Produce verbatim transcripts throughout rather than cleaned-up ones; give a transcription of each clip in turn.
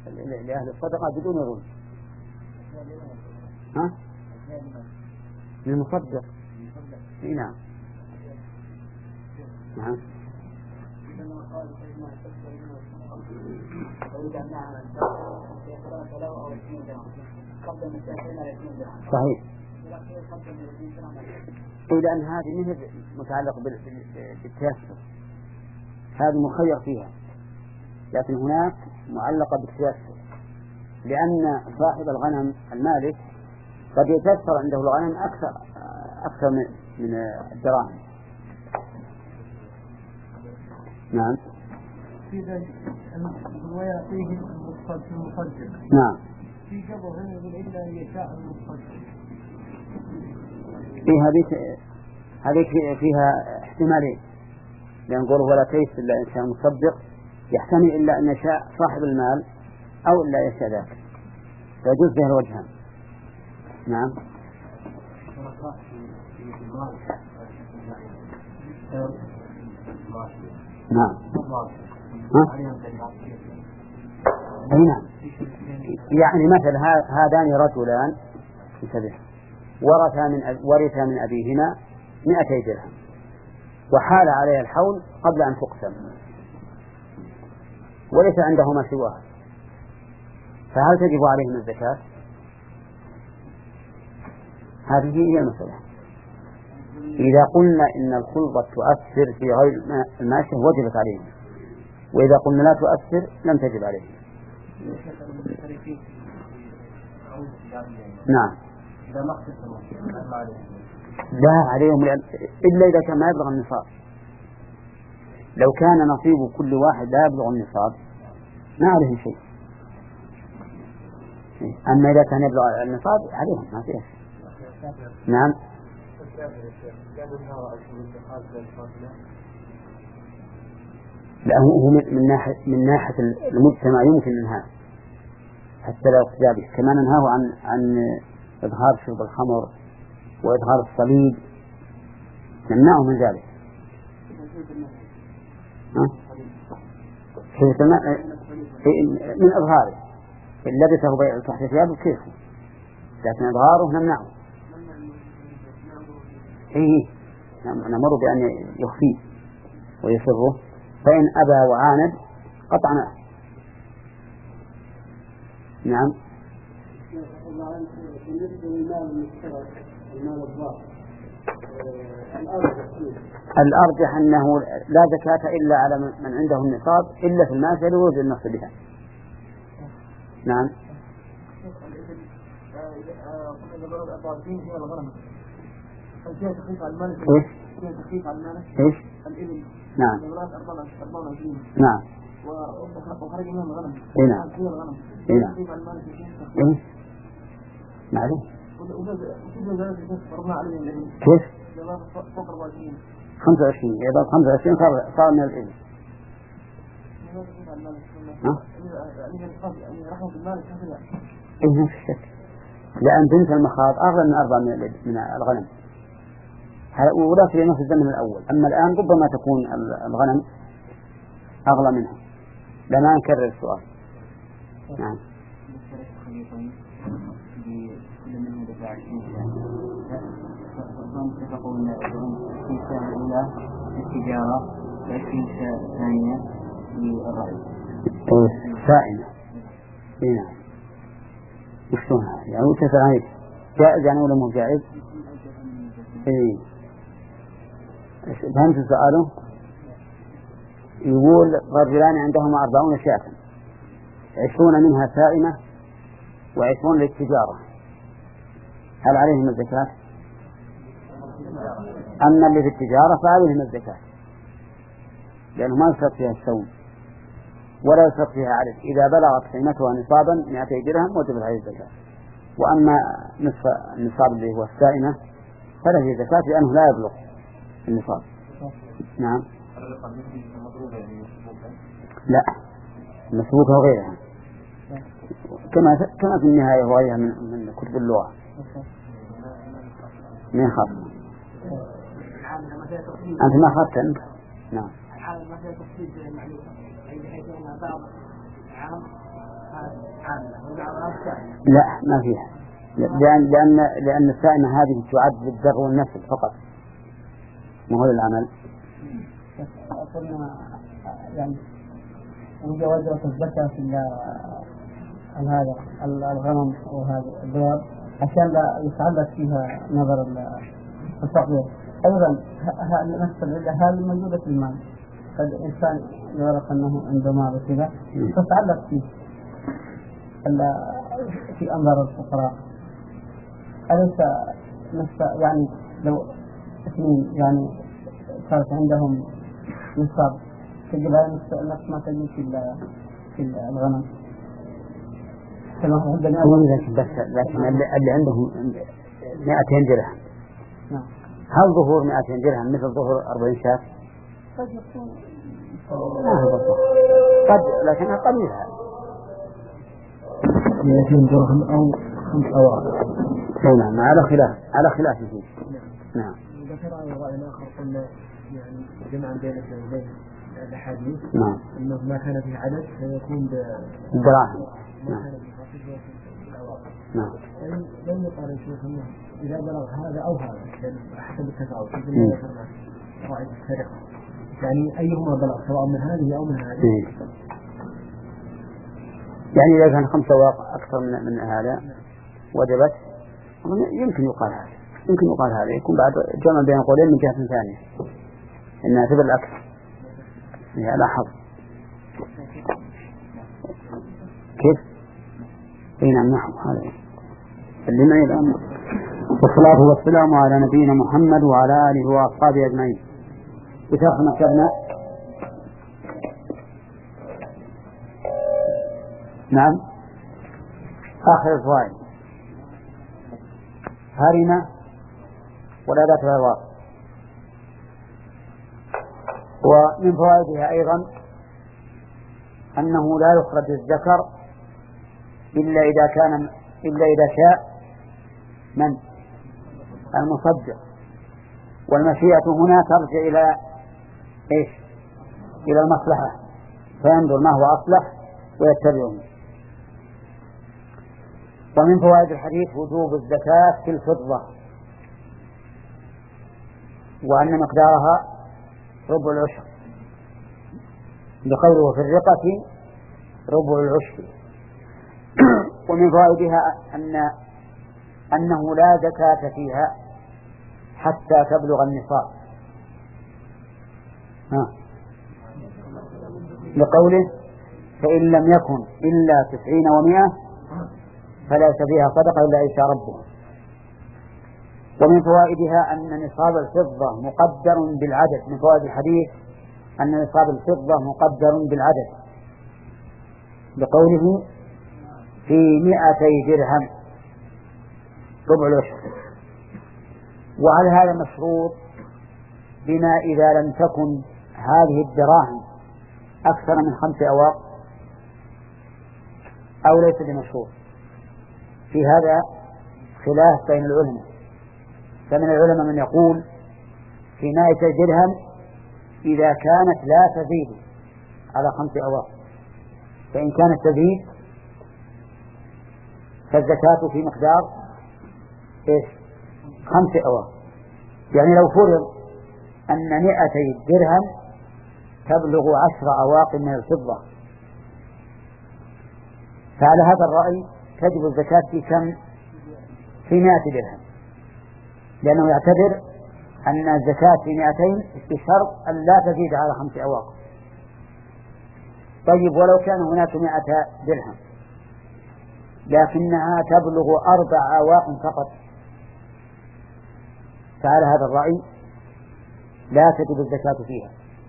لأهل الصدقة بدون ظلم. ها؟ للمصدق. نعم. نعم. صحيح. إذا أن هذه مثل متعلق بالتيسر، هذه مخير فيها، لكن هناك معلقة بالتيسر، لأن صاحب الغنم المالك قد يتيسر عنده الغنم أكثر أكثر من الدراهم. نعم. في ذلك ويعطيه المصدق. نعم. في قبل هنا يقول إلا أن يشاء المصدق. في هذه هذه فيها احتمالين، لأن نقول ولا تيس إلا إن شاء مصدق، يحتمل إلا أن يشاء صاحب المال أو إلا يشاء ذاك، فيجوز به الوجهان. نعم. نعم. أي نعم. يعني مثل هذان رجلان انتبه ورثا من ورثا من أبيهما مئتي درهم، وحال عليها الحول قبل أن تقسم، وليس عندهما سواه، فهل تجب عليهم الزكاة؟ هذه هي المسألة. إذا قلنا إن الخلطة تؤثر في غير الماشية وجبت عليهم، وإذا قلنا لا تؤثر لم تجب عليهم. نعم. لا عليهم إلا إذا كان ما يبلغ النصاب. لو كان نصيب كل واحد لا يبلغ النصاب ما عليهم شيء، أما إذا كان يبلغ النصاب عليهم ما فيه. نعم. لا هو من ناحية من ناحية المجتمع يمكن إنهاء حتى لا يقتدى به، كما ننهاه عن عن إظهار شرب الخمر وإظهار الصليب، نمنعه من ذلك. من إظهاره إن لبسه بيع تحت ثيابه كيف، لكن إظهاره نمنعه. إيه نمر بأن يخفيه ويسره، فإن أبى وعاند قطعناه. نعم. الأرجح أنه لا زكاة إلا على من عنده النصاب إلا في الماشية لوجود النص بها. نعم. إيش؟ إيش؟ نعم. نعم. وخرج منهم الغنم. نعم. نعم. إيه؟ معلوم. كيف؟ خمسة وعشرين. إذا خمسة وعشرين صار صار من الإبل. ها؟ إيه ما في شك. لأن بنت المخاض أغلى من أربعة من من الغنم. ولا في نفس الزمن الأول، أما الآن ربما تكون الغنم أغلى منها. لما نكرر السؤال. نعم. اتفقوا أن عشرين سنة الأولى للتجارة وعشرين سنة ثانية للرعي. سائمة. نعم. وشلون هذا؟ يعني وش عليك؟ جائز يعني ولا مو جائز؟ إيه. فهمت سؤاله؟ يقول رجلان عندهما أربعون شاة، عشرون منها سائمة وعشرون للتجارة، هل عليهم الزكاة؟ أما اللي في التجارة فعليهم الزكاة، لأنه ما يشترط فيها السوم ولا يشترط فيها عدد. إذا بلغت قيمتها نصابا مئتي درهم وجبت عليه الزكاة. وأما نصف النصاب اللي هو السائمة فلا فيه زكاة لأنه لا يبلغ النصاب. نعم. لا مسبوكة وغيرها كما كما في النهاية وغيرها من من كتب اللغة من خاص. أنت ما خاصة أنت. نعم. لا ما فيها، لأن لأن لأن السائمة هذه تعد للذر والنسل فقط، ما هو للعمل. قلنا يعني جواز الزكاة في هذا الغنم وهذا الدواب عشان لا يتعلق فيها نظر الفقير. أيضا نفس العلة هذه موجودة في المال، قد الإنسان يعرف أنه عنده مال وكذا تتعلق فيه في أنظار الفقراء. أليس نفس يعني لو اثنين يعني صارت عندهم نصاب تجب نفس ما تجب في في الغنم. لكن بس لكن اللي عندهم مئتين درهم هل ظهور مئتين درهم مثل ظهور أربعين شاة؟ قد يكون قد لكنها قليلة. مئتين درهم أو خمس أواق. نعم على خلاف على خلاف فيه. نعم. ذكر رأي آخر قلنا يعني جمعا بين بين الأحاديث. نعم. إنه ما كان فيه عدد فيكون بالدراهم. نعم. نعم. لم يقال شيخ أنه إذا بلغ هذا أو هذا حسب التفاوت مثل ما ذكرنا قواعد السرقة يعني أيهما بلغ سواء من هذه أو من هذه. يعني إذا كان خمسة واق أكثر من من هذا وجبت يمكن يقال هذا يمكن يقال هذا يكون بعد جمع بين قولين من جهة ثانية إنها تبل الأكثر هي لا حظ. كيف؟ أي نعم نحو هذا اللي معي الآن. والصلاة والسلام على نبينا محمد وعلى آله وأصحابه أجمعين. بشرح مكتبنا. نعم آخر الفوائد هرمة والأداة الأرواح. ومن فوائدها أيضا أنه لا يخرج الذكر إلا إذا كان إلا إذا شاء من المصدق. والمشيئة هنا ترجع إلى إيش؟ إلى المصلحة فينظر ما هو أصلح ويتبعه. ومن فوائد الحديث وجوب الزكاة في الفضة وأن مقدارها ربع العشر لقوله في الرقة ربع العشر. ومن فوائدها أن أنه لا زكاة فيها حتى تبلغ النصاب ها. لقوله فإن لم يكن إلا تسعين ومئة فليس فيها صدقة إلا إن شاء ربها. ومن فوائدها أن نصاب الفضة مقدر بالعدد. من فوائد الحديث أن نصاب الفضة مقدر بالعدد لقوله في مئتي درهم ربع العشر. وعلى هذا مشروط بما إذا لم تكن هذه الدراهم أكثر من خمس أواق أو ليس بمشروط. في هذا خلاف بين العلماء، فمن العلماء من يقول في مائة درهم إذا كانت لا تزيد على خمس أواق، فإن كانت تزيد فالزكاة في مقدار إيش؟ خمس أواق. يعني لو فرض أن مائتي درهم تبلغ عشر أواق من الفضة، فعلى هذا الرأي تجب الزكاة في كم؟ في مائة درهم، لأنه يعتبر أن الزكاة في مائتين بشرط أن لا تزيد على خمس أواق. طيب ولو كان هناك مائة درهم لكنها تبلغ أربع أواق فقط، فعلى هذا الرأي لا تجب الزكاة فيها،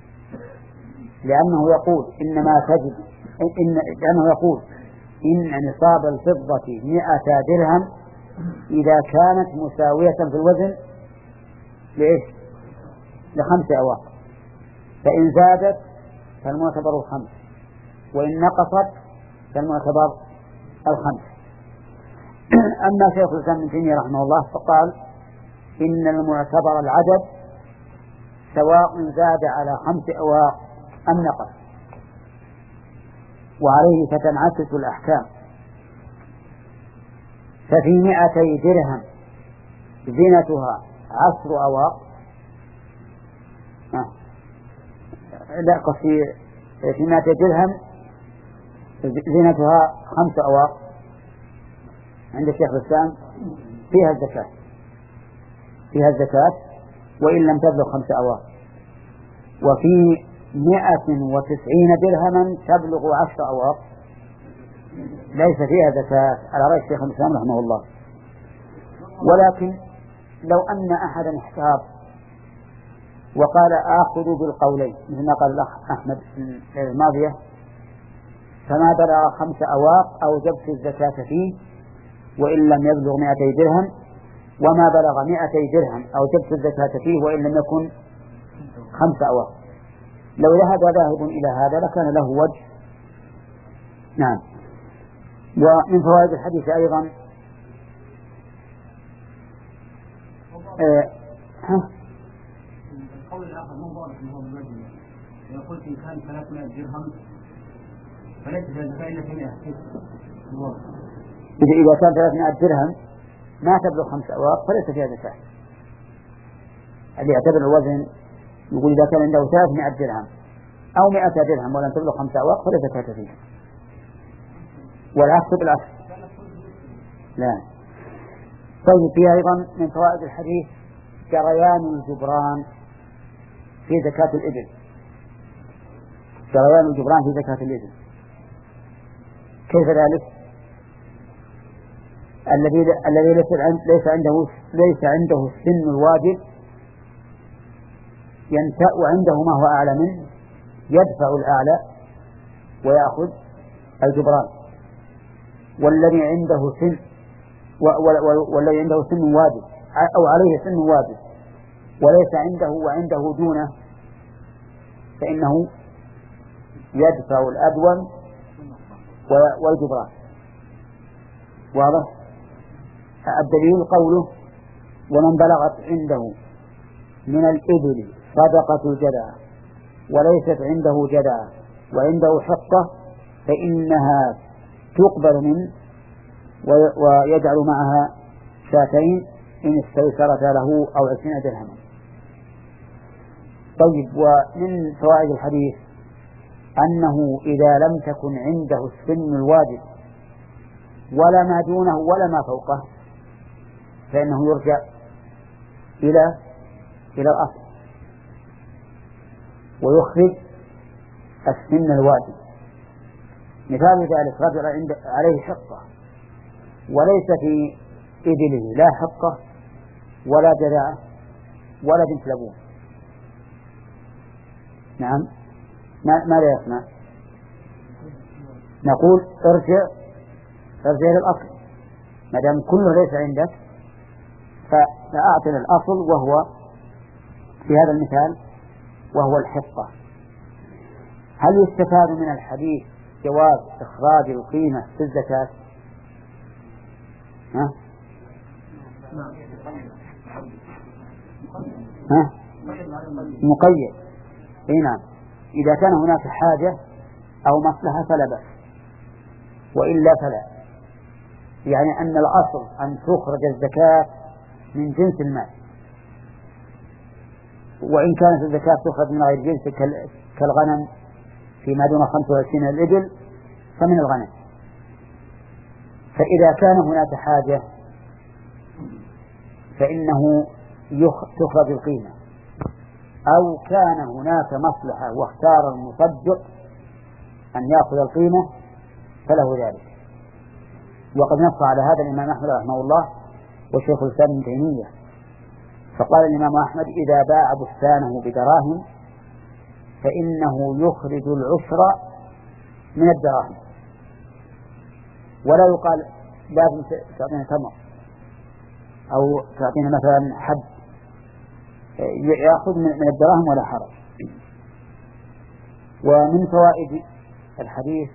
لأنه يقول إنما تجب إن لأنه يقول إن نصاب الفضة مئة درهم إذا كانت مساوية في الوزن لإيش؟ لخمس أواق، فإن زادت فالمعتبر الخمس وإن نقصت فالمعتبر الخمس. أما شيخ الإسلام ابن تيمية رحمه الله فقال إن المعتبر العدد سواء زاد على خمس أواق أم نقص، وعليه تتنعكس الأحكام. ففي مئتي درهم زينتها عشر أواق، آه. لا قصي في مئتي درهم زينتها خمس أواق عند الشيخ الإسلام فيها الزكاة، فيها الزكاة وإن لم تبلغ خمس أواق. وفي مئة وتسعين درهما تبلغ عشر أواق ليس فيها زكاة على رأي الشيخ الإسلام رحمه الله. ولكن لو أن أحدا احتار وقال آخذ بالقولين مثل ما قال الأخ أحمد في الماضية، فما بلغ خمس أواق أوجبت الزكاة فيه وإن لم يبلغ مئتي درهم، وما بلغ مئتي درهم أوجبت الزكاة فيه وإن لم يكن خمس أواق. لو ذهب ذاهب إلى هذا لكان له وجه. نعم. ومن فوائد الحديث أيضا ها القول الآخر مو واضح من هو بالوجه. إذا قلت إن كان ثلاثمائة درهم فليس في الزكاة إلا في مئة. إذا كان ثلاثمائة درهم ما تبلغ خمس أواق فليس فيها زكاة. اللي يعتبر الوزن يقول إذا كان عنده ثلاثمائة درهم أو مئة درهم ولم تبلغ خمس أواق فلا زكاة فيها، والعكس بالعكس. لا. طيب فيها أيضا من فوائد الحديث جريان الجبران في زكاة الإبل، جريان الجبران في زكاة الإبل. كيف ذلك؟ الذي الذي ليس عنده ليس عنده السن الواجب ينتأ عنده ما هو أعلى منه يدفع الأعلى ويأخذ الجبران، والذي عنده سن والذي عنده سن واجب أو عليه سن واجب وليس عنده وعنده دونه فإنه يدفع الأدون والجبران. واضح؟ الدليل قوله ومن بلغت عنده من الإبل صدقة الجدع وليست عنده جدع وعنده حقة فإنها تقبل منه ويجعل معها شاتين إن استيسرت له أو عشرين درهما. طيب ومن فوائد الحديث أنه إذا لم تكن عنده السن الواجب ولا ما دونه ولا ما فوقه فإنه يرجع إلى إلى الأصل ويخرج السن الواجب. مثال ذلك رجل عند عليه حقة وليس في إبله لا حقة ولا جذاعة ولا بنت لبون، نعم ماذا يصنع؟ نقول ارجع ارجع إلى الأصل ما دام كله ليس عندك فأعطنا الأصل وهو في هذا المثال وهو الحقة. هل يستفاد من الحديث جواز إخراج القيمة في الزكاة؟ ها؟ ها؟ مقيد. اي نعم، إذا كان هناك حاجة أو مصلحة فلا بأس وإلا فلا. يعني أن الأصل أن تخرج الزكاة من جنس المال، وإن كانت الزكاة تخرج من غير جنس كالغنم فيما دون خمسة وعشرين الإبل فمن الغنم. فإذا كان هناك حاجة فإنه تخرج القيمة، أو كان هناك مصلحة واختار المصدق أن يأخذ القيمة فله ذلك. وقد نص على هذا الإمام أحمد رحمه الله والشيخ الإسلام ابن تيمية، فقال الإمام أحمد إذا باع بستانه بدراهم فإنه يخرج العشر من الدراهم، ولا يقال لازم تعطينا تمر أو تعطينا مثلا حد، يأخذ من الدراهم ولا حرج. ومن فوائد الحديث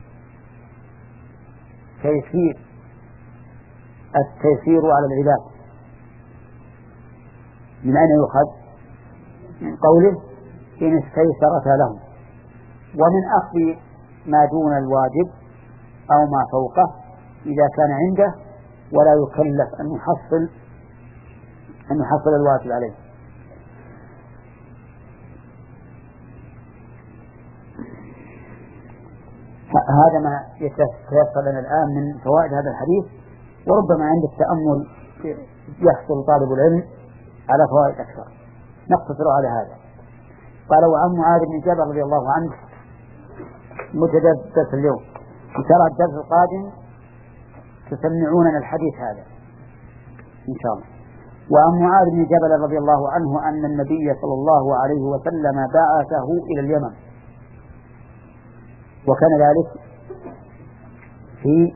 تيسير التيسير على العباد. من أين يؤخذ؟ من قوله إن استيسرت لهم، ومن أخذ ما دون الواجب أو ما فوقه إذا كان عنده، ولا يكلف أن يحصل أن يحصل الواجب عليه. هذا ما يتيسر لنا الآن من فوائد هذا الحديث، وربما عند التأمل يحصل طالب العلم على فوائد أكثر. نقتصر على هذا. قال: وعن معاذ بن جبل رضي الله عنه متدرس اليوم، إن شاء الله الدرس القادم تسمعوننا الحديث هذا إن شاء الله. وعن معاذ بن جبل رضي الله عنه أن النبي صلى الله عليه وسلم بعثه إلى اليمن، وكان ذلك في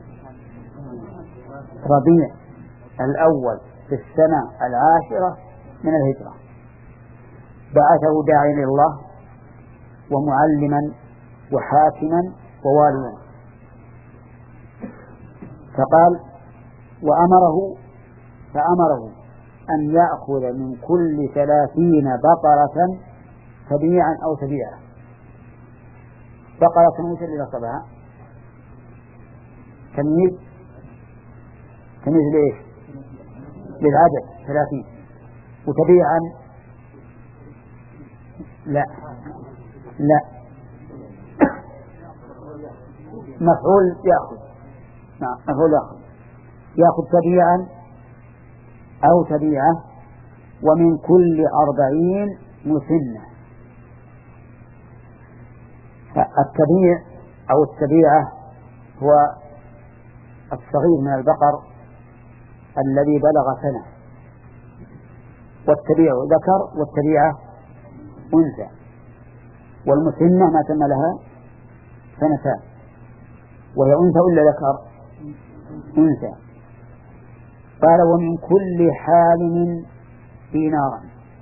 ربيع الأول في السنة العاشرة من الهجرة. بعثه داعيا إلى الله ومعلما وحاكما وواليا، فقال: وأمره فأمره أن يأخذ من كل ثلاثين بقرة تبيعا أو تبيعا. بقرة وش اللي نصبها؟ تمييز تمييز ليش؟ للعدد ثلاثين. وتبيعا لا لا مفعول يأخذ. نعم مفعول يأخذ يأخذ تبيعا أو تبيعة، ومن كل أربعين مسنة. التبيع أو التبيعة هو الصغير من البقر الذي بلغ سنة، والتبيع ذكر والتبيعة أنثى، والمسنة ما تم لها سنتان، وهي أنثى ولا ذكر؟ أنثى. قال: ومن كل حالم دينارا.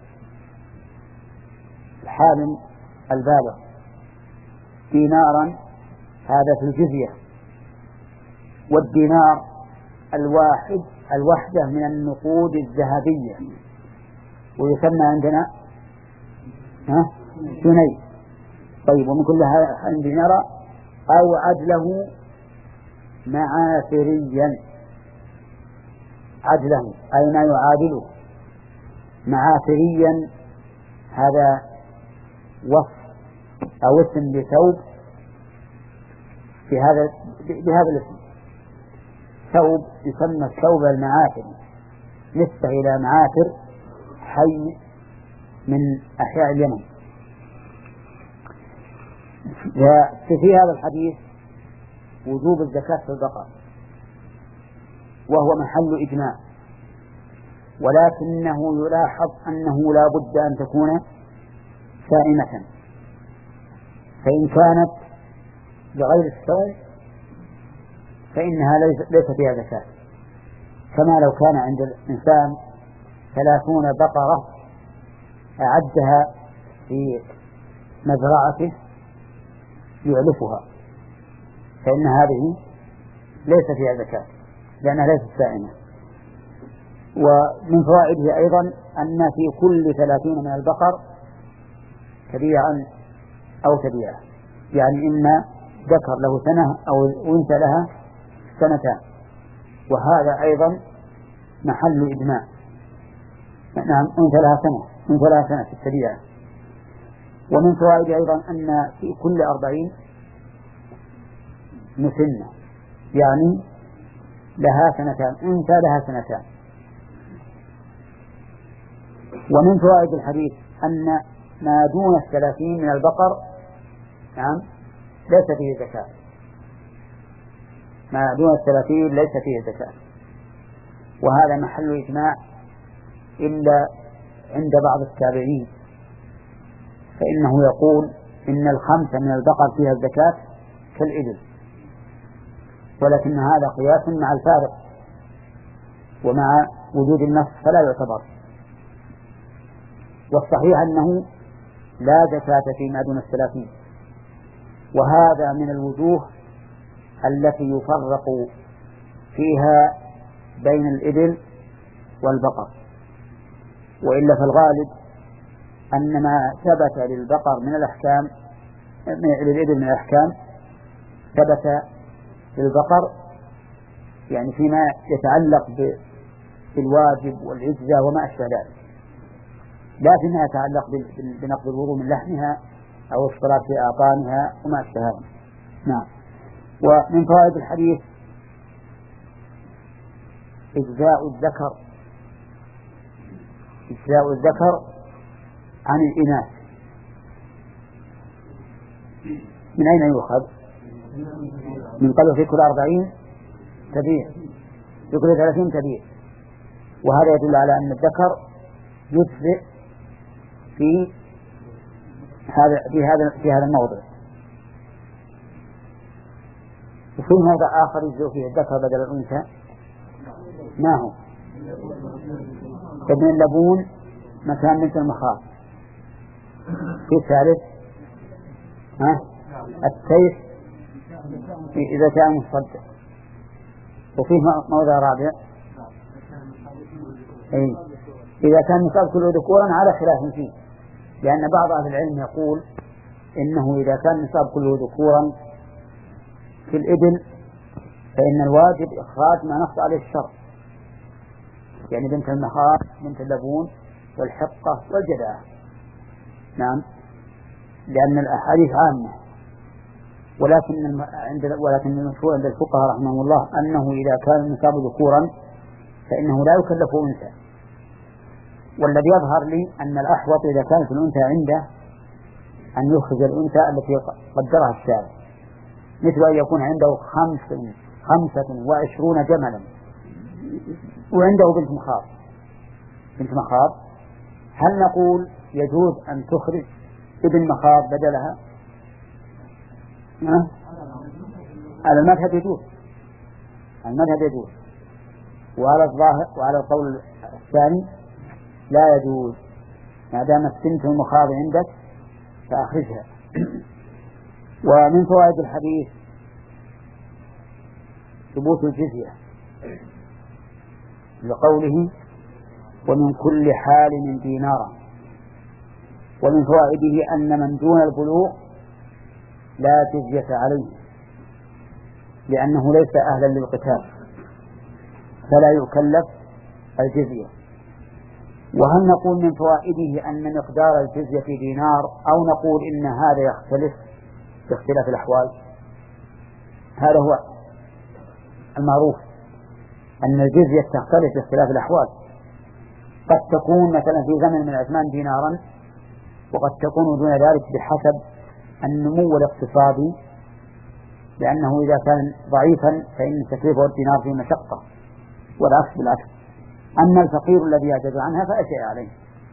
الحالم البالغ دينارا هذا في الجزية، والدينار الواحد الوحدة من النقود الذهبية، ويسمى عندنا جنيه. طيب: ومن كل حالم دينارا أو عدله معافريا. عدله أي ما يعادله. معافريا هذا وصف أو اسم لثوب بهذا بهذا الاسم. ثوب يسمى الثوب المعافري، نسبة إلى معافر حي من أحياء اليمن. وفي هذا الحديث وجوب الزكاة في البقر، وهو محل إجماع، ولكنه يلاحظ أنه لا بد أن تكون سائمة، فإن كانت بغير الصوم فإنها ليس فيها زكاة، كما لو كان عند الإنسان ثلاثون بقرة أعدها في مزرعته يعلفها، فإن هذه ليس فيها زكاة لأنها ليست سائمة. ومن فوائده أيضا أن في كل ثلاثين من البقر تبيعا أو تبيعة، يعني إما ذكر له سنة أو أنثى لها سنتان، وهذا أيضا محل إجماع. نعم أنثى لها سنة أنثى لها سنة في التبيعة. ومن فوائد أيضا أن في كل أربعين مسنة، يعني لها سنتان، أنثى لها سنتان. ومن فوائد الحديث أن ما دون الثلاثين من البقر نعم ليس فيه زكاة، ما دون الثلاثين ليس فيه زكاة، وهذا محل إجماع إلا عند بعض التابعين، فإنه يقول إن الخمسة من البقر فيها الزكاة كالإبل، ولكن هذا قياس مع الفارق ومع وجود النص فلا يعتبر. والصحيح أنه لا زكاة فيما دون الثلاثين، وهذا من الوجوه التي يفرق فيها بين الإبل والبقر، وإلا في الغالب أن ما ثبت للبقر من الأحكام للإبل من الأحكام ثبت في البقر يعني فيما يتعلق بالواجب والعزة وما أشبه ذلك، لا فيما يتعلق بنقض الوضوء من لحمها أو الصلاة في أعطانها وما أشبه هذا. نعم. ومن فوائد الحديث إجزاء الذكر إجزاء الذكر عن الإناث. من أين يؤخذ؟ من قبل في كل أربعين تبيع، في كل ثلاثين تبيع، وهذا يدل على أن الذكر يجزئ في هذا في هذا في هذا الموضع. وفي موضع آخر يجزئ فيه الذكر بدل الأنثى، ما هو؟ ابن اللبون مكان بنت المخاض. في الثالث ها السيف إذا كان مصدق. وفيه موضع رابع أي إذا كان نصاب كله ذكورا على خلاف فيه، لأن بعض أهل العلم يقول إنه إذا كان نصاب كله ذكورا في الإبل فإن الواجب إخراج ما نص عليه الشرع، يعني بنت المخاض بنت اللبون والحقة والجدعة. نعم، لأن الأحاديث عامة، ولكن عند ولكن المشهور عند الفقهاء رحمهم الله أنه إذا كان النصاب ذكورا فإنه لا يكلف أنثى. والذي يظهر لي أن الأحوط إذا كانت الأنثى عنده أن يخرج الأنثى التي قدرها الشارع، مثل أن يكون عنده خمس خمسة وعشرون جملا وعنده بنت مخاض بنت مخاض هل نقول يجوز أن تخرج ابن مخاض بدلها؟ أه؟ على المذهب يجوز، المذهب يجوز، وعلى الظاهر وعلى القول الثاني لا يجوز، ما دامت بنت المخاض عندك فأخرجها. ومن فوائد الحديث ثبوت الجزية لقوله ومن كل حال من دينارا. ومن فوائده أن من دون البلوغ لا جزية عليه لأنه ليس أهلا للقتال فلا يكلف الجزية. وهل نقول من فوائده أن مقدار الجزية في دينار أو نقول إن هذا يختلف باختلاف الأحوال؟ هذا هو المعروف أن الجزية تختلف باختلاف الأحوال، قد تكون مثلا في زمن من الأزمان دينارا وقد تكون دون ذلك بحسب النمو الاقتصادي، لأنه إذا كان ضعيفا فإن تكلفه الدينار في مشقة والعكس بالعكس. أما الفقير الذي يعجز عنها فلا شيء عليه.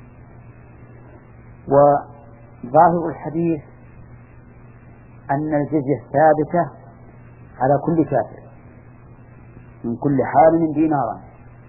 وظاهر الحديث أن الجزية ثابتة على كل كافر من كل حال من دينارا،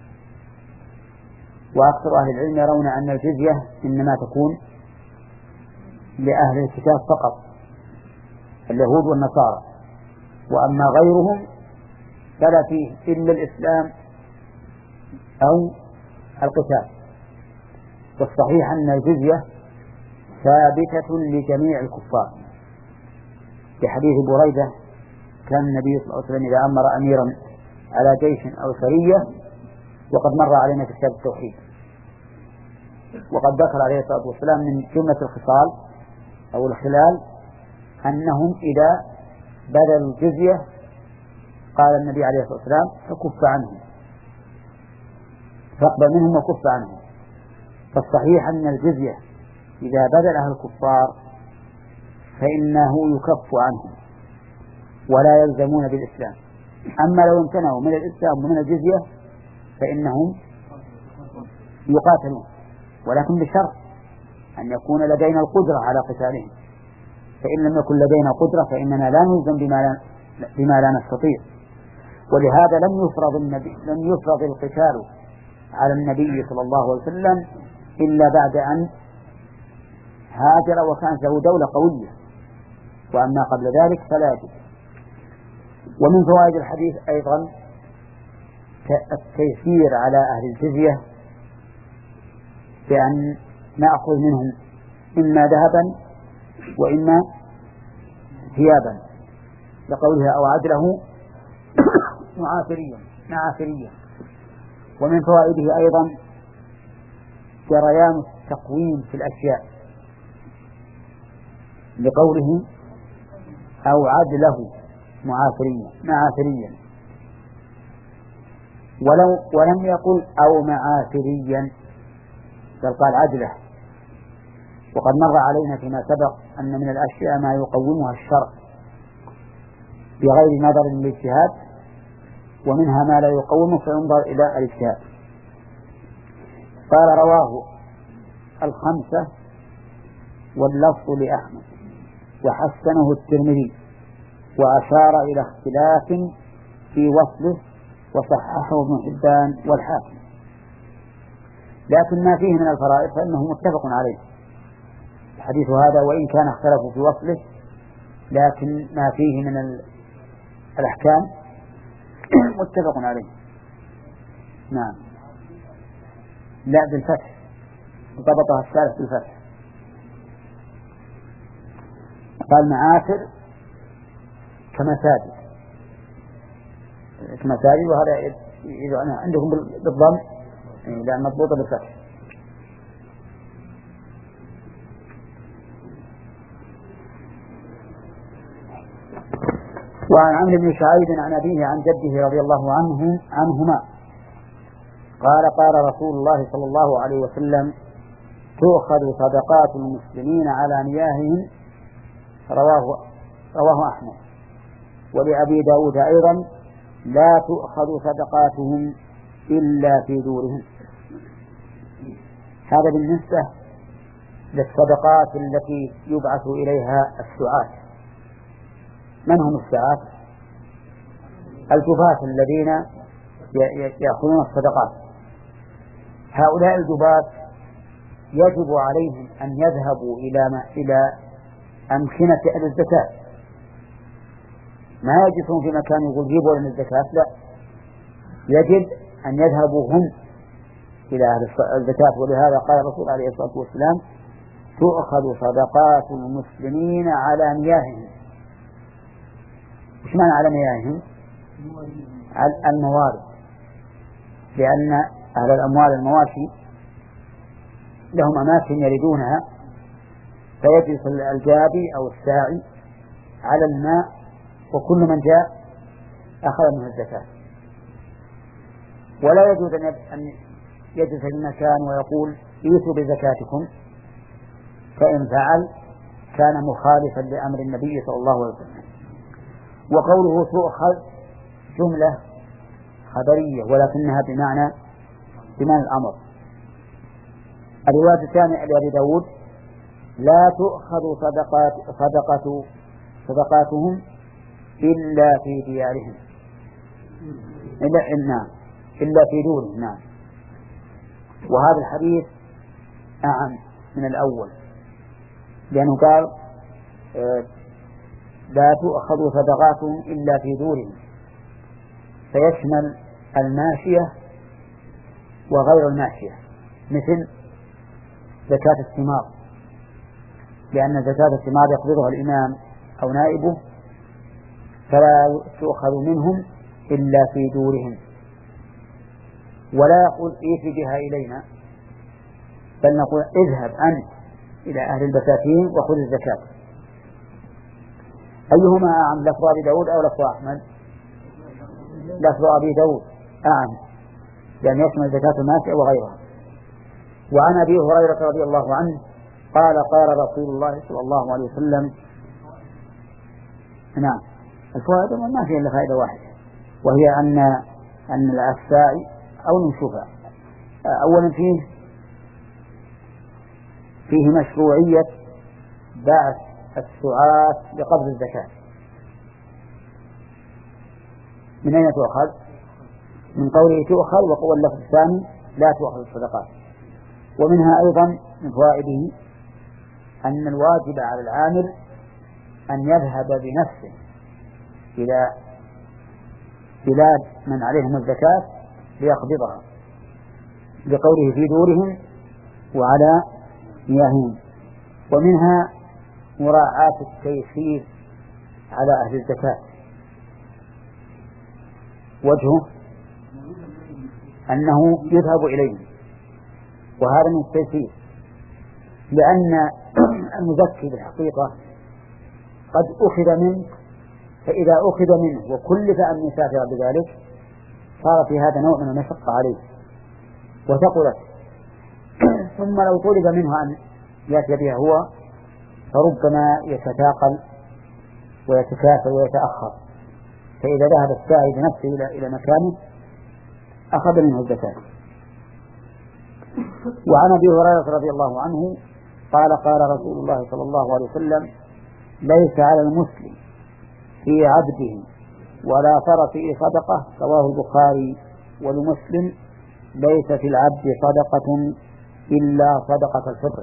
وأكثر أهل العلم يرون أن الجزية إنما تكون لأهل الكتاب فقط اليهود والنصارى، وأما غيرهم فلا فيه إلا الإسلام أو القتال. والصحيح أن الجزية ثابتة لجميع الكفار. في حديث بريدة كان النبي صلى الله عليه وسلم إذا أمر أميرا على جيش أو سرية، وقد مر علينا في كتاب التوحيد، وقد ذكر عليه الصلاة والسلام من جملة الخصال أو الخلال أنهم إذا بذلوا الجزية قال النبي عليه الصلاة والسلام فكف عنهم، فاقبل منهم وكف عنهم. فالصحيح أن الجزية إذا بذلها الكفار فإنه يكف عنهم ولا يلزمون بالإسلام. أما لو امتنعوا من الإسلام ومن الجزية فإنهم يقاتلون، ولكن بشرط أن يكون لدينا القدرة على قتالهم، فإن لم يكن لدينا قدرة فإننا لا نلزم بما لا, بما لا نستطيع. ولهذا لم يفرض النبي لم يفرض القتال على النبي صلى الله عليه وسلم إلا بعد أن هاجر وكانت له دولة قوية، وأما قبل ذلك فلا يجوز. ومن فوائد الحديث أيضا التيسير على أهل الجزية بأن نأخذ منهم إما ذهبا وإما ثيابا، لقولها أو عدله معافريا معافريا. ومن فوائده أيضا جريان التقويم في الأشياء لقوله أو عدله معافريا معافريا، ولو ولم يقل أو معافريا بل قال عدله. وقد مر علينا فيما سبق أن من الأشياء ما يقومها الشرع بغير نظر للاجتهاد، ومنها ما لا يقومه فينظر إلى الاجتهاد. قال رواه الخمسة واللفظ لأحمد وحسنه الترمذي وأشار إلى اختلاف في وصله وصححه ابن حبان والحاكم، لكن ما فيه من الفرائض فإنه متفق عليه. الحديث هذا وإن كان اختلفوا في وصله لكن ما فيه من الأحكام متفق عليه. نعم. لا بالفتح، ضبطها الثالث بالفتح. قال معافر كمساجد كمساجد، وهذا إذا عندكم بالضم لأن مضبوطة بالفتح. وعن عمرو بن شعيب عن أبيه عن جده رضي الله عنه عنهما قال قال رسول الله صلى الله عليه وسلم تؤخذ صدقات المسلمين على مياههم، رواه رواه أحمد. ولأبي داود أيضا لا تؤخذ صدقاتهم إلا في دورهم. هذا بالنسبة للصدقات التي يبعث إليها السعاة. من هم السعاة؟ الجباة الذين يأخذون الصدقات. هؤلاء الجباة يجب عليهم أن يذهبوا إلى ما إلى أمكنة أهل الزكاة، ما يجلسون في مكان يقول جيبوا لنا الزكاة، لا، يجب أن يذهبوا هم إلى أهل الزكاة. ولهذا قال الرسول عليه الصلاة والسلام تؤخذ صدقات المسلمين على مياههم. إيش معنى على مياههم؟ على الموارد، لأن أهل الأموال المواشي لهم أماكن يردونها، فيجلس الجابي أو الساعي على الماء وكل من جاء أخذ منه الزكاة. ولا يجوز أن يجلس في المكان ويقول ائتوا بزكاتكم، فإن فعل كان مخالفا لأمر النبي صلى الله عليه وسلم. وقوله تؤخذ جملة خبرية ولكنها بمعنى بمعنى الأمر. الرواية الثانية لأبي داود لا تؤخذ صدقات صدقة صدقاتهم إلا في ديارهم، إلا نعم إلا في دورهم. نعم. وهذا الحديث أعم من الأول، لأنه قال آه لا تؤخذ صدقاتهم إلا في دورهم، فيشمل الماشية وغير الماشية، مثل زكاة الثمار، لأن زكاة الثمار يقبضها الإمام أو نائبه، فلا تؤخذ منهم إلا في دورهم. ولا يقول ائت بها إلينا، بل نقول اذهب أنت إلى أهل البساتين وخذ الزكاة. أيهما أعم، لفظ أبي داود أو لفظ أحمد؟ لفظ أبي داود أعم، لأن يشمل زكاة الماشية وغيرها. وعن أبي هريرة رضي الله عنه قال قال رسول الله صلى الله عليه وسلم. نعم. الفوائد ما فيها إلا فائدة واحدة، وهي أن أن الساعي أو نشوفها أولا فيه فيه مشروعية بعث السعاة لقبض الزكاة. من أين تؤخذ؟ من قوله تؤخذ، وقول اللفظ الثاني لا تؤخذ الصدقات. ومنها أيضا من فوائده أن الواجب على العامل أن يذهب بنفسه إلى بلاد من عليهم الزكاة ليقبضها، لقوله في دورهم وعلى مياههم. ومنها مراعاة التيسير على أهل الزكاة، وجهه أنه يذهب إليه، وهذا من التيسير، لأن المزكي بالحقيقة قد أخذ منه، فإذا أخذ منه وكلف أن يسافر بذلك صار في هذا نوع من المشقة عليه وثقلت. ثم لو طلب منه أن يأتي بها هو فربما يتثاقل ويتكاسل ويتأخر، فإذا ذهب الساعي بنفسه إلى إلى مكانه أخذ منه الزكاة. وعن أبي هريرة رضي الله عنه قال قال رسول الله صلى الله عليه وسلم: ليس على المسلم في عبده ولا فرسه صدقة. رواه البخاري. ولمسلم: ليس في العبد صدقة إلا صدقة الفطر.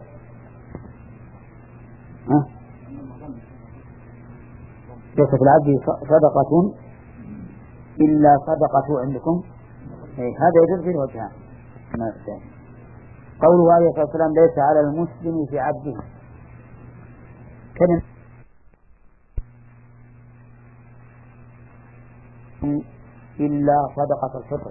ليس في العبد صدقة إلا صدقة عندكم. هذا يدل في الوجهان. قوله عليه الصلاة والسلام: ليس على المسلم في عبده، كلمة إلا صدقة الفطر.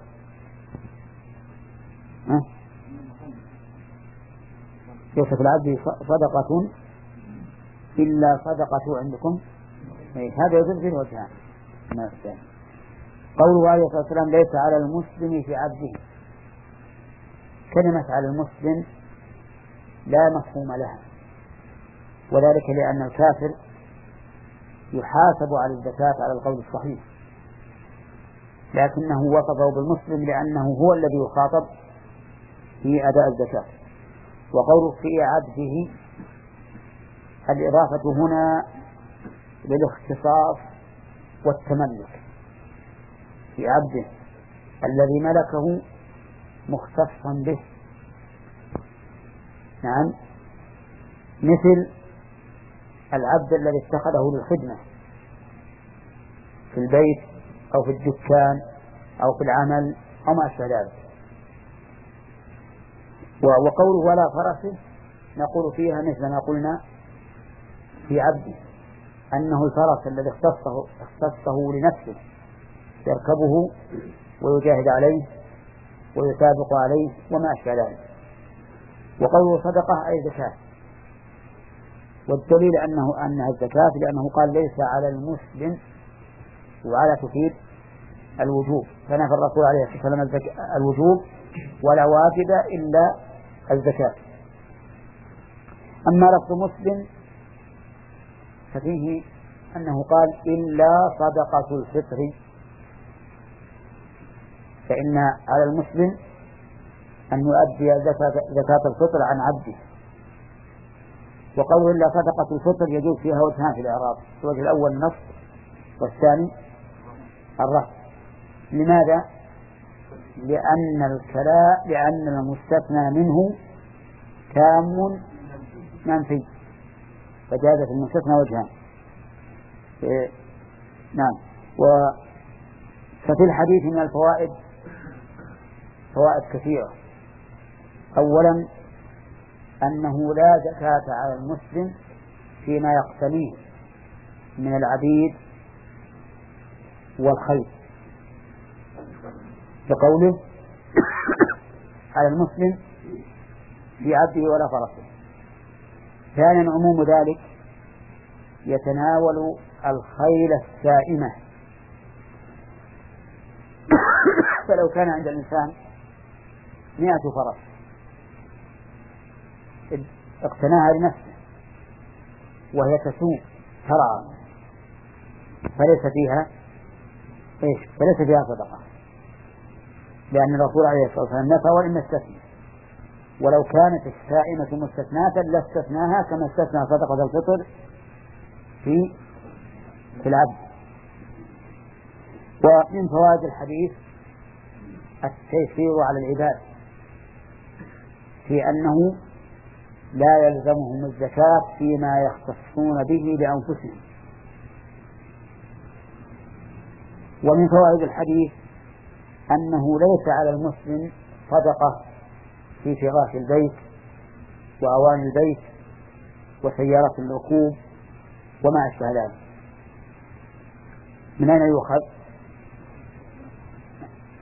ليس في العبد صدقة إلا صدقة عندكم. هذا يدل في الوجهان. قوله عليه الصلاة والسلام: ليس على المسلم في عبده، كلمة على المسلم لا مفهوم لها، وذلك لأن الكافر يحاسب على الزكاة على القول الصحيح، لكنه وصفه بالمسلم لأنه هو الذي يخاطب في أداء الزكاة. وقوله في عبده، الإضافة هنا للاختصاص والتملك، في عبده الذي ملكه مختصا به. نعم، مثل العبد الذي اتخذه للخدمة في البيت أو في الدكان أو في العمل أو ما أشبه ذلك. وقوله ولا فرسه نقول فيها مثل ما قلنا في عبده، أنه الفرس الذي اختصه, اختصه لنفسه يركبه ويجاهد عليه ويسابق عليه وما أشبه ذلك. وقوله صدقة أي زكاة، والدليل أنه أنها الزكاة لأنه قال ليس على المسلم، وعلى تفيد الوجوب، فنفى الرسول عليه الصلاة والسلام الوجوب ولا واجب إلا الزكاة. أما لفظ مسلم ففيه أنه قال إلا صدقة الفطر، فإن على المسلم أن يؤدي زكاة الفطر عن عبده. وقوله إلا صدقة الفطر يجوز فيها وجهان في الإعراب: الوجه الأول النص، والثاني الرفع. لماذا؟ لأن الكلام لأن المستثنى منه تام منفي، فجاز في المستثنى وجهان. إيه نعم. و ففي الحديث من الفوائد فوائد كثيرة. أولا أنه لا زكاة على المسلم فيما يقتنيه من العبيد والخيل، بقوله على المسلم في عبده ولا فرسه. ثانيا عموم ذلك يتناول الخيل السائمة، فلو كان عند الإنسان مئة فرس اقتناها لنفسه وهي تسوق ترعى فليس فيها ايش؟ فليس فيها صدقة، لأن الرسول عليه الصلاة والسلام نفى وإن استثنى، ولو كانت السائمة مستثناة لاستثناها كما استثنى صدقة الفطر في في العبد. ومن فوائد الحديث التيسير على العباد في أنه لا يلزمهم الزكاة فيما يختصون به لأنفسهم. ومن فوائد الحديث أنه ليس على المسلم صدقة في فراش البيت وأواني البيت وسيارة الركوب وما أشبه ذلك. من أين يؤخذ؟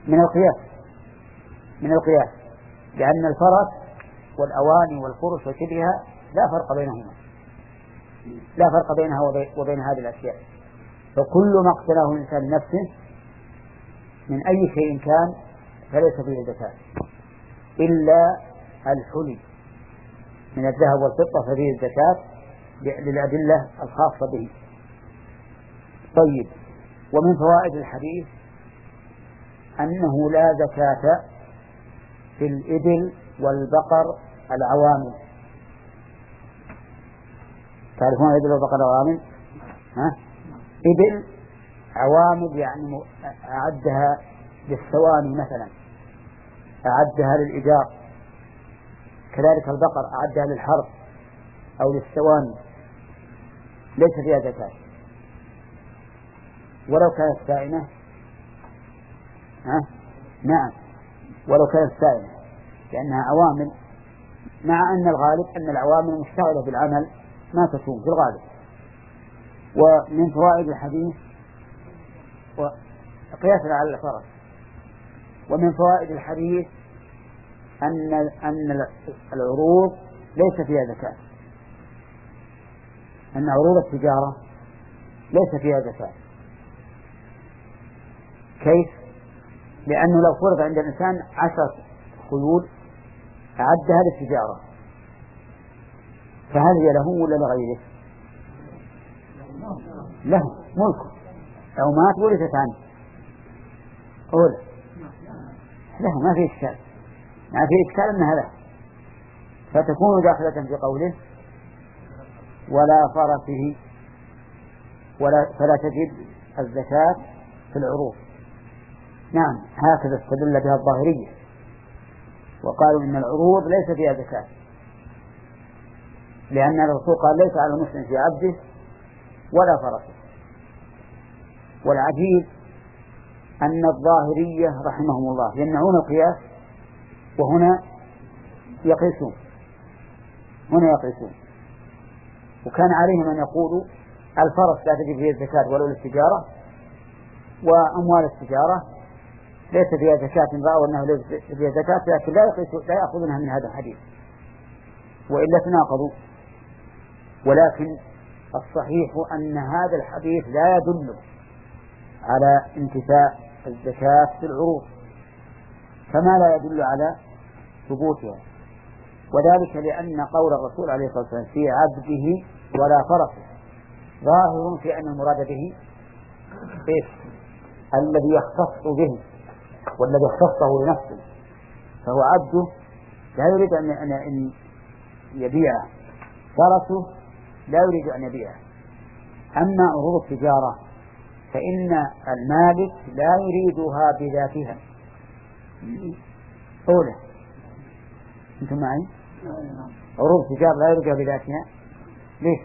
من القياس من القياس لأن الفرس والأواني والفرس وشبهها لا فرق بينهما لا فرق بينها وبين هذه الأشياء. فكل ما اقتناه الإنسان نفسه من أي شيء كان فليس فيه زكاة إلا الحلي من الذهب والفضة ففيه الزكاة للأدلة الخاصة به. طيب، ومن فوائد الحديث أنه لا زكاة في الإبل والبقر العوامل. تعرفون الإبل والبقر العوامل؟ ها؟ إبل عوامل يعني أعدها للثواني مثلا، أعدها للإيجار، كذلك البقر أعدها للحرث أو للثواني ليس فيها زكاة. ولو كانت سائمة ها؟ نعم، ولو كانت سائمة لأنها عوامل، مع أن الغالب أن العوامل مشتغلة بالعمل ما تكون في الغالب. ومن فوائد الحديث قياسا على الفرس، ومن فوائد الحديث أن أن العروض ليس فيها زكاة، أن عروض التجارة ليس فيها زكاة. كيف؟ لأنه لو فرض عند الإنسان عشر خيول أعدها للتجارة فهل هي له ولا لغيره؟ له، ملكه، لو مات ورثت عنه أولا له، ما في إشكال، ما في إشكال أنها له، فتكون داخلة في قوله ولا فرسه ولا فلا تجب الزكاة في العروض. نعم، هكذا استدل بها الظاهرية وقالوا إن العروض ليس فيها زكاة، لأن الرسول قال ليس على المسلم في عبده ولا فرسه. والعجيب أن الظاهرية رحمهم الله يمنعون القياس وهنا يقيسون هنا يقيسون وكان عليهم أن يقولوا الفرس لا تجب فيه الزكاة ولو للتجارة، وأموال التجارة ليس فيها زكاة، رأوا أنه ليس فيها زكاة لكن لا لا يأخذونها من هذا الحديث وإلا تناقضوا. ولكن الصحيح أن هذا الحديث لا يدل على انتفاء الزكاة في العروض كما لا يدل على ثبوتها، وذلك لأن قول الرسول عليه الصلاة والسلام في عبده ولا فرسه ظاهر في أن المراد به إيش؟ الذي يختص به والذي اختصه لنفسه، فهو عبده لا يريد أن يبيعه، فرسه لا يريد أن يبيعه. أما عروض التجارة فإن المالك لا يريدها بذاتها أولى. أنتم معي؟ عروض التجارة لا يريدها بذاتها. ليش؟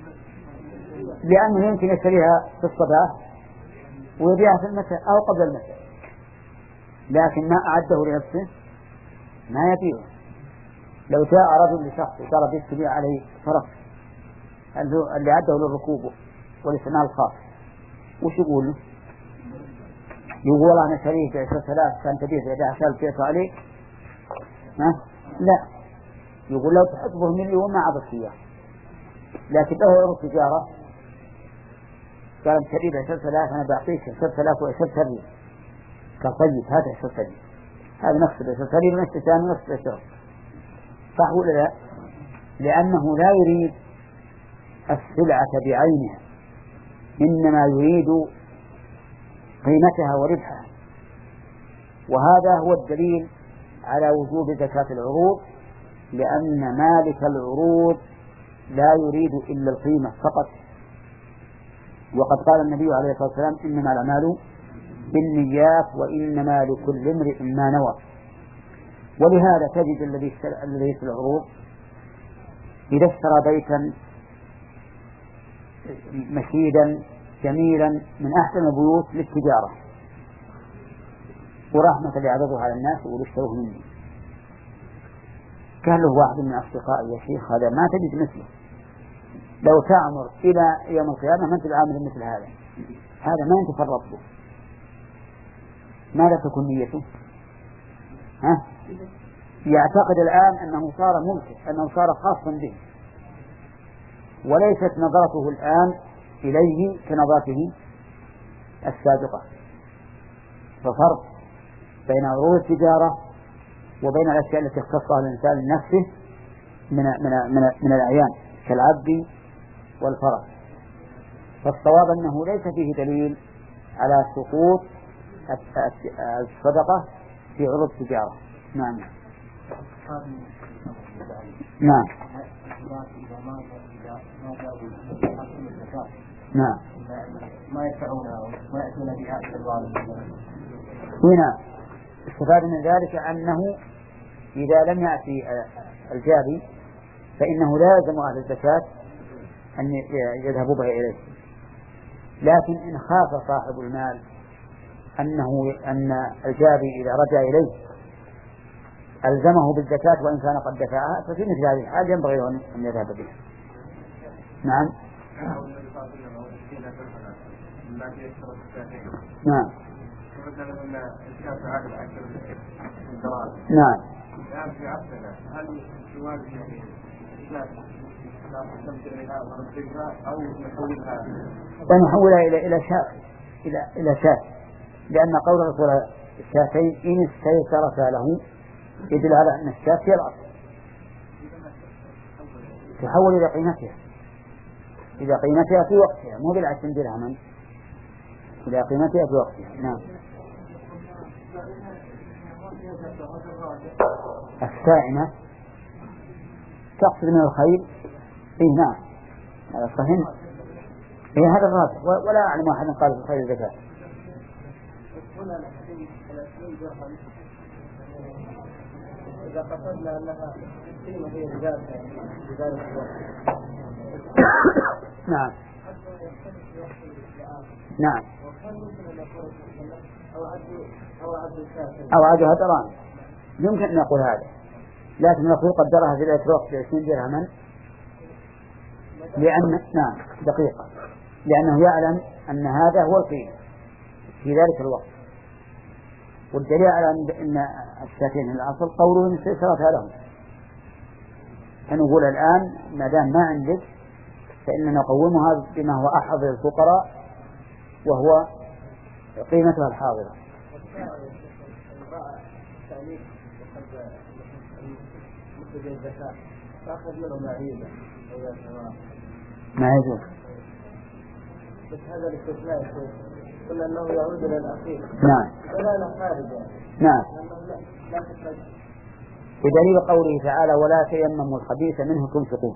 لأنه يمكن يشتريها في الصباح ويبيعها في المساء أو قبل المساء، لكن ما أعده لنفسه ما يبيعه. لو جاء رجل لشخص وقال بيستبيع عليه فرس اللي أعده للركوب والاستعمال الخاص، وش يقول له؟ يقول والله أنا شريك عشر ثلاث كان تبيع في عشر بيت عليه؟ ها؟ لا، يقول لو تحطه مني وما عبد فيه. لكن له عروض تجارة قال شريك عشر ثلاث أنا بعطيك عشر ثلاث وعشر ثلاث كطيب هذا عشر ثلاث، هذا نفس عشر ثلاث نفس الثاني نفس الثاني، صح ولا لا؟ لأنه لا يريد السلعة بعينها، إنما يريد قيمتها وربحها. وهذا هو الدليل على وجوب زكاة العروض، لأن مالك العروض لا يريد إلا القيمة فقط. وقد قال النبي عليه الصلاة والسلام إنما الأعمال بالنيات وإنما لكل امرئ ما نوى. ولهذا تجد الذي يشتري العروض إذا اشترى بيتا مشيدا جميلا من أحسن البيوت للتجارة ورحمة لعرضه على الناس يقول اشتروه مني، قال له واحد من أصدقائي يا شيخ هذا ما تجد مثله، لو تعمر إلى يوم القيامة ما أنت بعامل مثل هذا، هذا ما أنت فرط به. ماذا تكون نيته؟ ها؟ يعتقد الآن أنه صار ملكه، أنه صار خاصا به، وليست نظرته الآن إليه كنظرته السابقة. ففرق بين عروض التجارة وبين الأشياء التي اختصها الإنسان لنفسه من من من, من الأعيان كالعبد والفرس. فالصواب أنه ليس فيه دليل على سقوط الصدقة في عروض التجارة. نعم نعم نعم ما يدفعونها وما يأتون بها إلى الوالد. هنا استفاد من ذلك أنه إذا لم يأتي الجابي فإنه لا يلزم أهل الزكاة أن يذهبوا بها إليه، لكن إن خاف صاحب المال أنه أن الجابي إذا رجع إليه ألزمه بالزكاة وإن كان قد دفعها، ففي مثل هذه الحال ينبغي له أن يذهب بها. نعم نعم نعم ونحولها إلى إلى شاة إلى إلى شاة، لأن قول الرسول الشاتين إن استيسرتا له يدل على أن الشاة هي الأصل، تحول إلى قيمتها إلى قيمتها في وقتها، مو بالعشرين درهما، إلى قيمتها في وقتها. نعم السائمة تقصد من الخيل. إيه نعم هذا صحيح، إيه هذا الرابع، ولا أعلم أحد قال في الخيل الزكاة. إذا قصدنا أنها قيمة هي بذاتها بذلك الوقت. نعم نعم أو عدها درهم، يمكن أن نقول هذا، لكن نقول قدرها في ذلك الوقت بعشرين درهما لأن نعم دقيقة، لأنه يعلم أن هذا هو القيمة في ذلك الوقت. والدليل على أن الشاتين الأصل قوله استيسرتها لهم، فنقول الآن ما دام ما عندك فإننا نقومها بما هو أحظ للفقراء وهو قيمتها الحاضرة. ما يجوز بس هذا الاستثناء قلنا أنه يعود إلى الأخير. نعم ولا خارج. نعم بدليل قوله تعالى ولا تيمموا الخبيث منه تنفقون.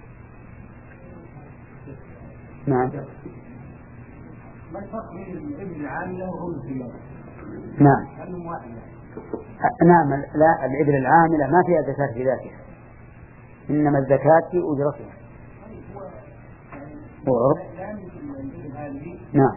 نعم ما الفرق بين الإبل العاملة والإبل؟ نعم نعم لا الإبل العاملة ما فيها زكاة في ذاتها، إنما الزكاة في أجرتها. وعرض نعم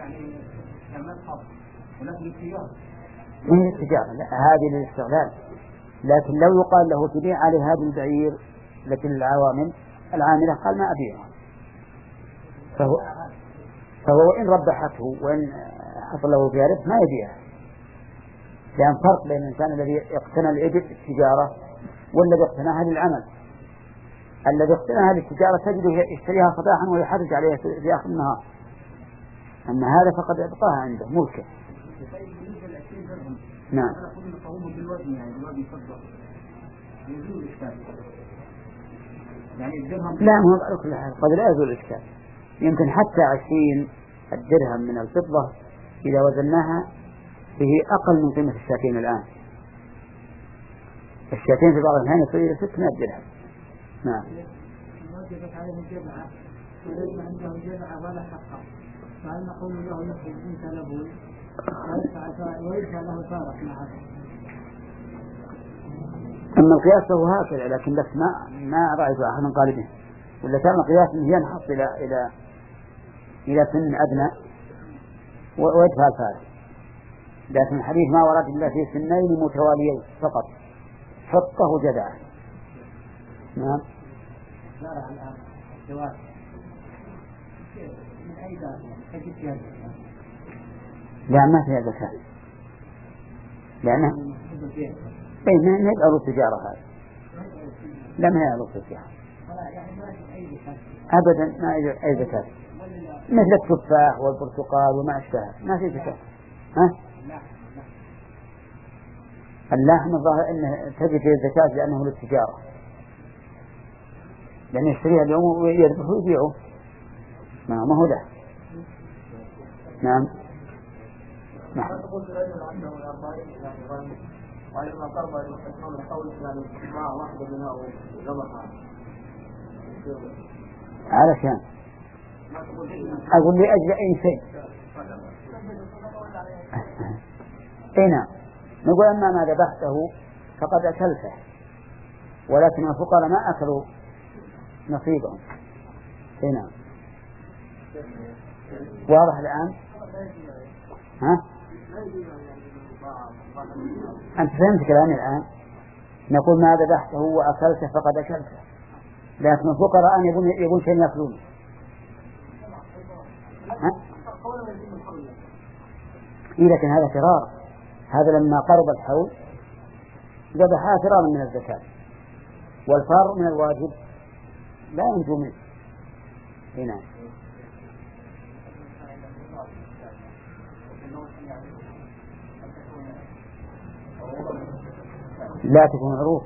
من التجارة، لا هذه للاستغلال، لكن لو يقال له تبيع عليه هذا البعير لكن العوامل العاملة قال ما أبيعها، فهو فهو إن ربحته وإن حصل له فيها ربح ما يبيعها، لأن فرق بين الإنسان الذي اقتنى الإبل للتجارة والذي اقتناها للعمل. الذي اقتناها للتجارة تجده يشتريها صباحا ويحرج عليها في آخر النهار، أما هذا فقد أبقاها عنده ملكه. نعم لا هو على كل حال قد لا يزول الإشكال، يمكن حتى عشرين الدرهم من الفضة إذا وزناها فيه أقل من قيمة الشاتين الآن. الشاتين في بعض الأحيان يصير ستمائة درهم. نعم وجبت عليه الجمعة وليس عنده جمعة ولا حقه، فهل نقول له يخرج من تلبون ويدفع له فارق معه؟ أما القياس فهو هكذا، لكن بس ما ما رأيت أحد قال به، ولا كان القياس ينحص إلى إلى إلى سن أدنى ويدفع الفارق، لكن الحديث ما ورد إلا في سنين متواليين فقط، حطه جدعا. نعم لا ما فيها زكاة، لأنه إيه ما يدعو التجارة هذا، لا ما يدعو التجارة أبدا، ما يدعو أي زكاة، مثل التفاح والبرتقال وما أشبهه ما في زكاة. ها؟ اللحم الظاهر أنه تجد فيه الزكاة لأنه للتجارة، لأن يشتريها اليوم ويذبحه ويبيعه، ما ما هو له. نعم. نعم. علشان أقول لأجل أي شيء. هنا نقول أما ما ذبحته فقد أكلته، ولكن الفقراء ما أكلوا نصيبهم. هنا واضح الآن؟ ها؟ أنت فهمت كلامي الآن؟ نقول ما ذبحته وأكلته فقد أكلته، لكن الفقراء أن يبون يبون شيء يأكلون. إيه لكن هذا فرار، هذا لما قرب الحول ذبحها فرارا من الزكاة، والفار من الواجب لا ينجو منه. هنا لا تكون عروض.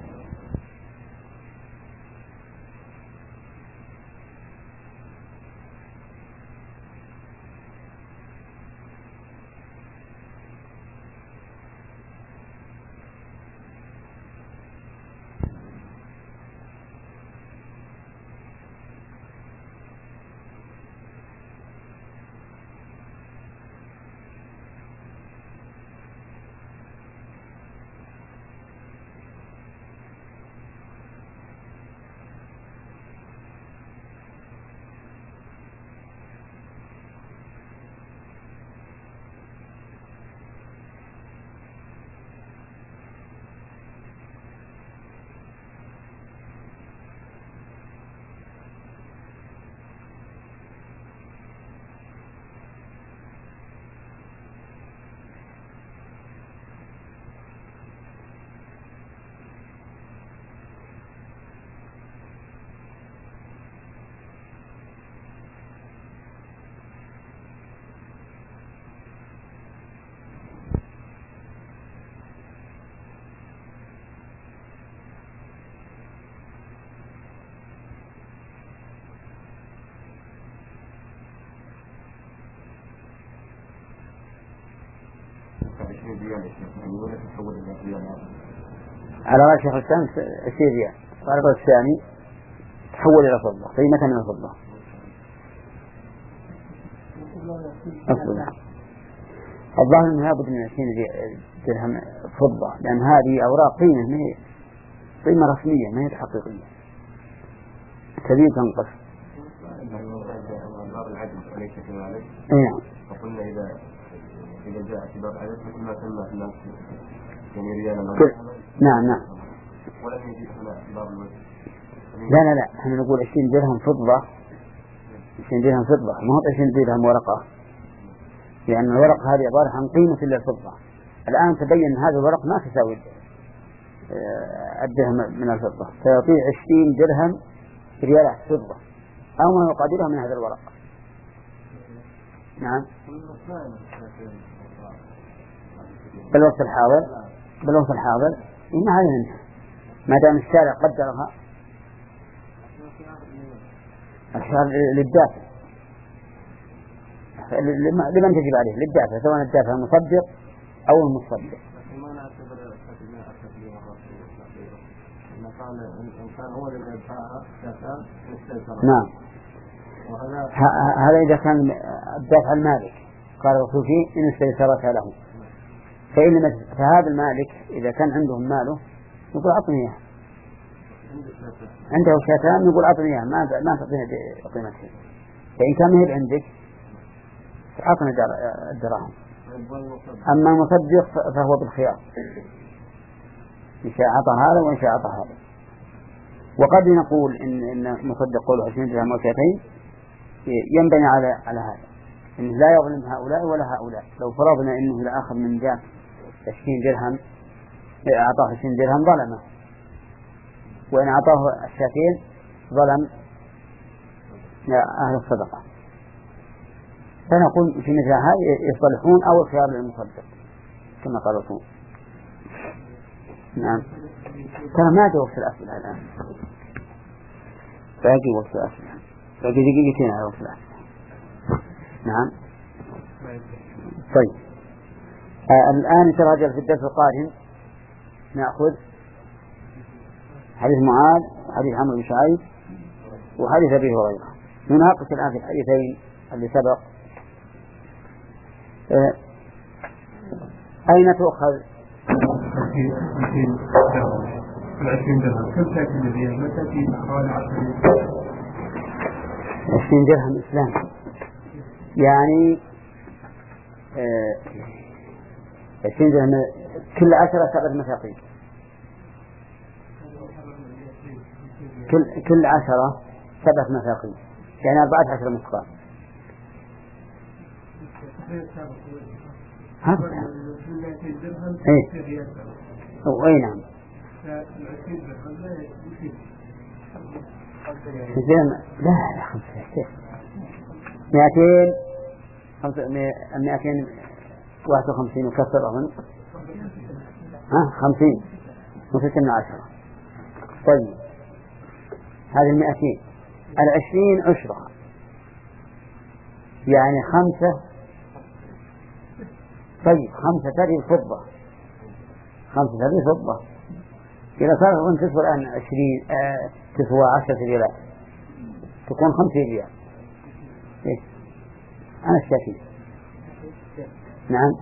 على رأي شيخ الإسلام عشرين ريال، وعلى الرأي الثاني تحول إلى فضة، قيمة من الفضة. أصلا الظاهر أنه لابد من عشرين درهم فضة، لأن هذه أوراق قيمة ما هي قيمة رسمية ما هي حقيقية، كبير تنقص. نعم. فقلنا إذا إذا جاء في باب عدد فكل ما سمى الناس يعني ريالا. نعم نعم. ولم يجي هنا في باب الوجه. لا لا لا، احنا نقول عشرين درهم فضة، عشرين درهم فضة، ما هو عشرين درهم ورقة، لأن الورقة هذه عبارة عن قيمة إلا الفضة. الآن تبين هذا الورق ما تساوي الدرهم من الفضة، فيعطيه عشرين درهم ريالات فضة أو ما يقدرها من هذا الورق. نعم. بالوقت الحاضر بالوقت الحاضر ما هذا منها، ما دام الشارع قدرها الشارع للدافع، لمن تجب عليه للدافع، سواء الدافع المصدق أو المصدق. نعم. هذا إذا كان الدافع المالك قال الرسول فيه إن استيسرتها له، فإن فهذا المالك إذا كان عندهم ماله يقول أعطني إياه، عنده شاتان يقول أعطني إياه، ما ما تعطيني قيمته، فإن كان مهل عندك أعطني الدراهم. أما المصدق فهو بالخيار، إن شاء أعطى هذا وإن شاء أعطى هذا. وقد نقول إن إن مصدق قوله عشرين درهم وشاتين ينبني على على هذا، إنه لا يظلم هؤلاء ولا هؤلاء. لو فرضنا إنه لا آخذ من ذاك عشرين درهم أعطاه عشرين درهم ظلمه، وإن أعطاه الشاتين ظلم أهل الصدقة. فنقول في مثل هذا يصلحون أو الخيار للمصدق كما قال الرسول. نعم. ترى ما جاء وقت الأسئلة الآن، باقي وقت الأسئلة، باقي دقيقتين على وقت الأسئلة. نعم. طيب آه الآن نتراجع في الدرس القادم، نأخذ حديث معاذ وحديث عمرو بن شعيب وحديث أبي هريرة. نناقش الآن في الحديثين اللي سبق. آه أين تؤخذ العشرين درهم؟ كم تأتي الذين ما تأتي حوالي عشرين عشرين درهم إسلام يعني عشرين درهم كل عشرة سبعة مساقين، كل كل عشرة سبعة مساقين يعني أربعة عشر مسقال. هذا إيه أي نعم. لا لا خمسة مئتين خمسة مئتين واحد وخمسين وكسر أظن ها خمسين وستين عشرة. طيب هذه المئتين العشرين عشرة يعني خمسة. طيب خمسة تري فضة، خمسة تري فضة إذا صار أظن تسوى الآن عشرين آه تسوى عشرة ريالات تكون خمسين ريال. إيه أنا الشاكي. نعم.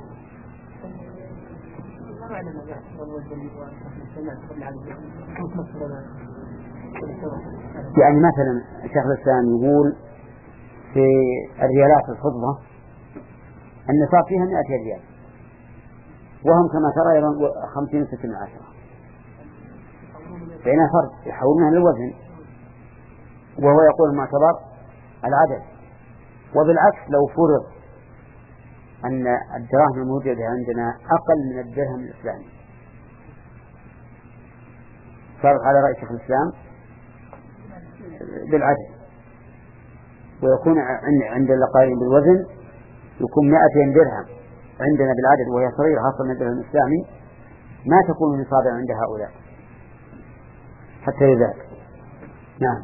يعني مثلا الشيخ الإسلام يقول في الريالات الفضة النصاب فيها مئة ريال، وهم كما ترى أيضا خمسين وستين عشرة، بينها فرق يحولونها للوزن، وهو يقول المعتبر العدد. وبالعكس لو فرض أن الدراهم الموجودة عندنا أقل من الدرهم الإسلامي صار على رأي شيخ الإسلام بالعدد، ويكون عند القائلين بالوزن يكون مئتين درهم عندنا بالعدد وهي صغيرة خاصة من الدرهم الإسلامي ما تكون نصابا عند هؤلاء حتى يذاك. نعم.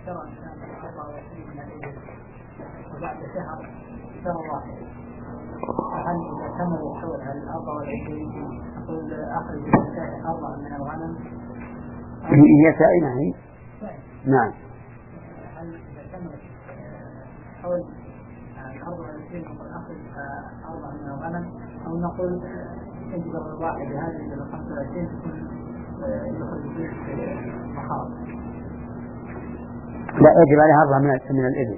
بعد شهر شهر واحد هل إذا تم الوصول على الأربعة والعشرين أقول أخرج أربعة من الغنم هي سائمة هي؟ نعم. هل إذا تم حول الأربعة والعشرين أقول أخرج أربعة من الغنم أو نقول يجب الواحد هذه إلى خمسة وعشرين تكون يخرج فيه مخاض؟ لا يجب عليها أربعة من الإبل،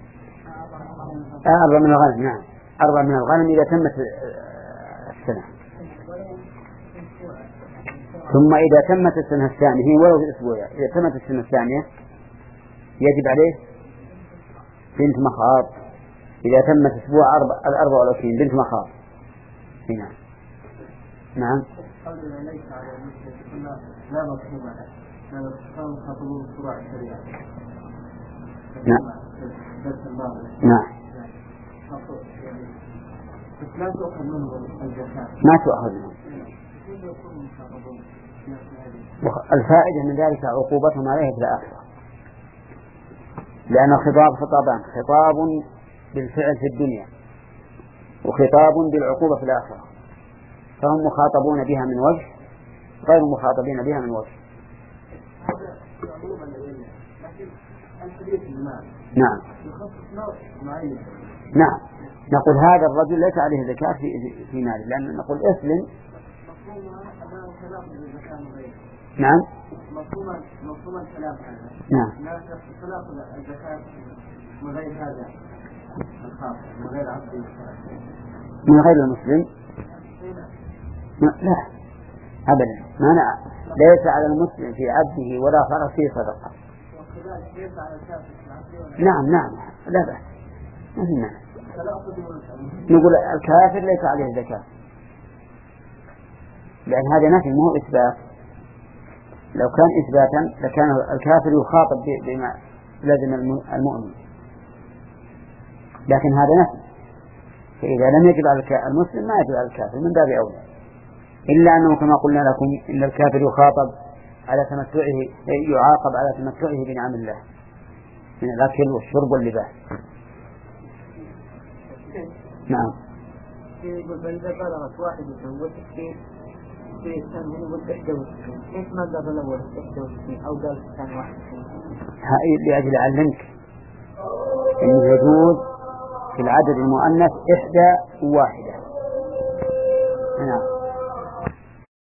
أربعة من الغنم. نعم أربعة من الغنم إذا تمت السنة، ثم إذا تمت السنة الثانية ولو في أسبوع إذا تمت السنة الثانية يجب عليه بنت مخاض. إذا تمت أسبوع الأربعة والعشرين بنت مخاض. هنا نعم. لا مفهوم له، لا مفهوم خطوة الشروع الشريعة. نعم. نعم. لا تؤخذ منه الزكاة. ما تؤخذ منه. الفائدة من ذلك عقوبتهم عليه في الآخرة، لأن الخطاب خطابان، خطاب بالفعل في الدنيا وخطاب بالعقوبة في الآخرة، فهم مخاطبون بها من وجه غير مخاطبين بها من وجه. نعم. نعم نقول هذا الرجل ليس عليه زكاة في في ماله، لأن نقول اسلم. نعم. مفهوم مفهوم الكلام هذا. نعم. لا تأخذ الزكاة من غير هذا الخاص، من غير عبد من غير المسلم. لا أبدا، ما أنا ليس على المسلم في عبده ولا فرسه صدقة. نعم نعم لا بأس ما في مانع. نقول الكافر ليس عليه زكاة لأن هذا نفي مو إثبات. لو كان إثباتا لكان الكافر يخاطب بما لازم المؤمن، لكن هذا نفي، فإذا لم يجب على المسلم ما يجب على الكافر من باب أولى، إلا أنه كما قلنا لكم إن الكافر يخاطب على تمتعه، يعاقب على تمتعه بنعم الله من الأكل والشرب واللباس. نعم. يقول فإذا بلغت واحدة وستين في الثاني يقول إحدى وستين، كيف ما قال الأول إحدى وستين أو قال الثاني واحد وستين؟ لأجل علمك أنه يجوز في العدد المؤنث إحدى وواحدة. نعم.